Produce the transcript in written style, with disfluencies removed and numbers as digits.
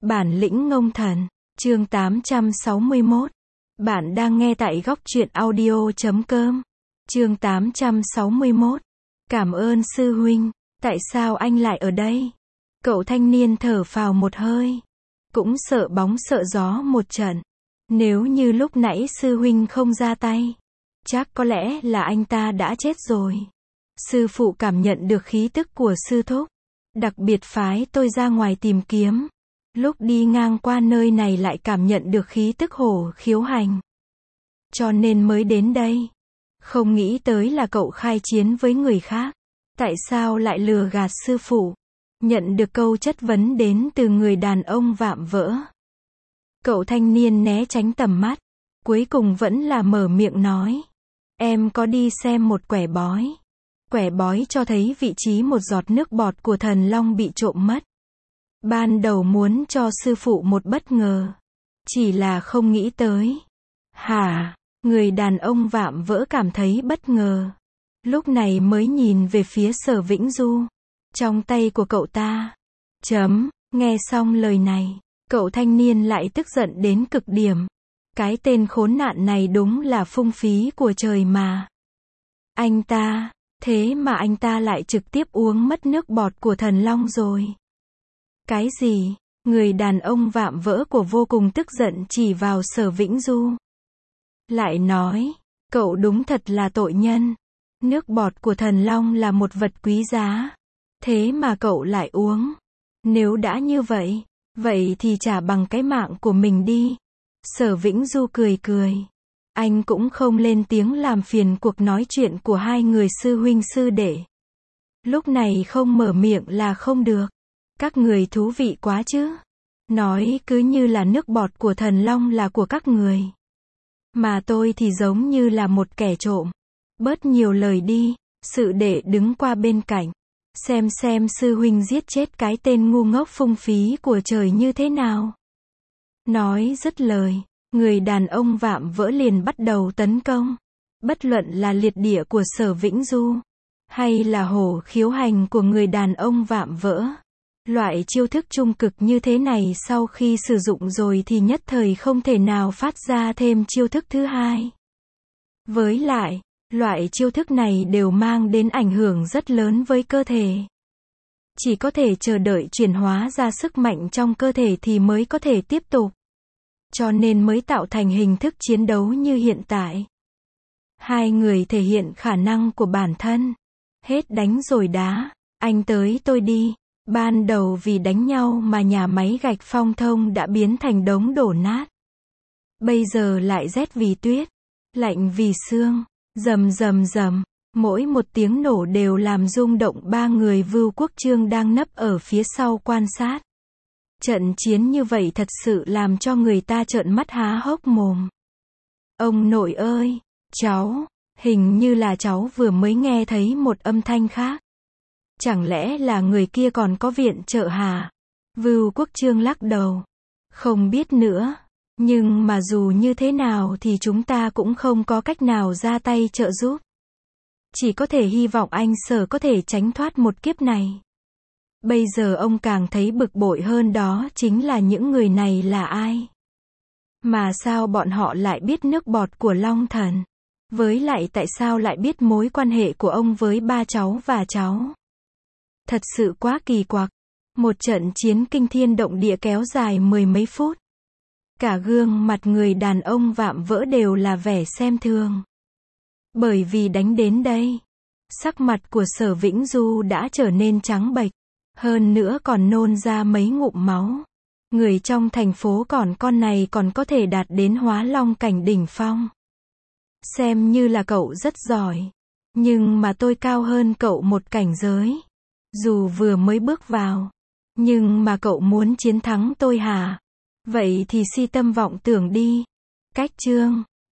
Bản lĩnh ngông thần, chương 861. Bạn đang nghe tại góc truyện audio.com. Chương 861. Cảm ơn sư huynh, tại sao anh lại ở đây? Cậu thanh niên thở phào một hơi. Cũng sợ bóng sợ gió một trận. Nếu như lúc nãy sư huynh không ra tay, chắc có lẽ là anh ta đã chết rồi. Sư phụ cảm nhận được khí tức của sư thúc, đặc biệt phái tôi ra ngoài tìm kiếm. Lúc đi ngang qua nơi này lại cảm nhận được khí tức hổ khiếu hành, cho nên mới đến đây. Không nghĩ tới là cậu khai chiến với người khác. Tại sao lại lừa gạt sư phụ? Nhận được câu chất vấn đến từ người đàn ông vạm vỡ. Cậu thanh niên né tránh tầm mắt, cuối cùng vẫn là mở miệng nói. Em có đi xem một quẻ bói. Quẻ bói cho thấy vị trí một giọt nước bọt của thần long bị trộm mất. Ban đầu muốn cho sư phụ một bất ngờ, chỉ là không nghĩ tới. Hả? Người đàn ông vạm vỡ cảm thấy bất ngờ. Lúc này mới nhìn về phía Sở Vĩnh Du. Trong tay của cậu ta. Nghe xong lời này, cậu thanh niên lại tức giận đến cực điểm. Cái tên khốn nạn này đúng là phung phí của trời mà. Thế mà anh ta lại trực tiếp uống mất nước bọt của thần long rồi. Cái gì? Người đàn ông vạm vỡ của vô cùng tức giận chỉ vào Sở Vĩnh Du. Lại nói, cậu đúng thật là tội nhân. Nước bọt của thần long là một vật quý giá. Thế mà cậu lại uống. Nếu đã như vậy thì trả bằng cái mạng của mình đi. Sở Vĩnh Du cười cười. Anh cũng không lên tiếng làm phiền cuộc nói chuyện của hai người sư huynh sư đệ. Lúc này không mở miệng là không được. Các người thú vị quá chứ. Nói cứ như là nước bọt của thần long là của các người. Mà tôi thì giống như là một kẻ trộm. Bớt nhiều lời đi. Sự đệ đứng qua bên cạnh. Xem sư huynh giết chết cái tên ngu ngốc phung phí của trời như thế nào. Nói dứt lời, người đàn ông vạm vỡ liền bắt đầu tấn công. Bất luận là liệt địa của Sở Vĩnh Du, hay là hổ khiếu hành của người đàn ông vạm vỡ. Loại chiêu thức trung cực như thế này sau khi sử dụng rồi thì nhất thời không thể nào phát ra thêm chiêu thức thứ hai. Với lại, loại chiêu thức này đều mang đến ảnh hưởng rất lớn với cơ thể. Chỉ có thể chờ đợi chuyển hóa ra sức mạnh trong cơ thể thì mới có thể tiếp tục. Cho nên mới tạo thành hình thức chiến đấu như hiện tại. Hai người thể hiện khả năng của bản thân. Hết đánh rồi đá, anh tới tôi đi. Ban đầu vì đánh nhau mà nhà máy gạch Phong Thông đã biến thành đống đổ nát. Bây giờ lại rét vì tuyết, lạnh vì sương, rầm, mỗi một tiếng nổ đều làm rung động ba người Vưu Quốc Trương đang nấp ở phía sau quan sát. Trận chiến như vậy thật sự làm cho người ta trợn mắt há hốc mồm. Ông nội ơi, cháu, hình như là cháu vừa mới nghe thấy một âm thanh khác. Chẳng lẽ là người kia còn có viện trợ hả? Vưu Quốc Trương lắc đầu. Không biết nữa. Nhưng mà dù như thế nào thì chúng ta cũng không có cách nào ra tay trợ giúp. Chỉ có thể hy vọng anh Sở có thể tránh thoát một kiếp này. Bây giờ ông càng thấy bực bội hơn đó chính là những người này là ai? Mà sao bọn họ lại biết nước bọt của Long Thần? Với lại tại sao lại biết mối quan hệ của ông với ba cháu và cháu? Thật sự quá kỳ quặc. Một trận chiến kinh thiên động địa kéo dài mười mấy phút. Cả gương mặt người đàn ông vạm vỡ đều là vẻ xem thường. Bởi vì đánh đến đây, sắc mặt của Sở Vĩnh Du đã trở nên trắng bệch. Hơn nữa còn nôn ra mấy ngụm máu. Người trong thành phố còn con này còn có thể đạt đến hóa long cảnh đỉnh phong. Xem như là cậu rất giỏi. Nhưng mà tôi cao hơn cậu một cảnh giới. Dù vừa mới bước vào. Nhưng mà cậu muốn chiến thắng tôi hả? Vậy thì si tâm vọng tưởng đi. Cách chương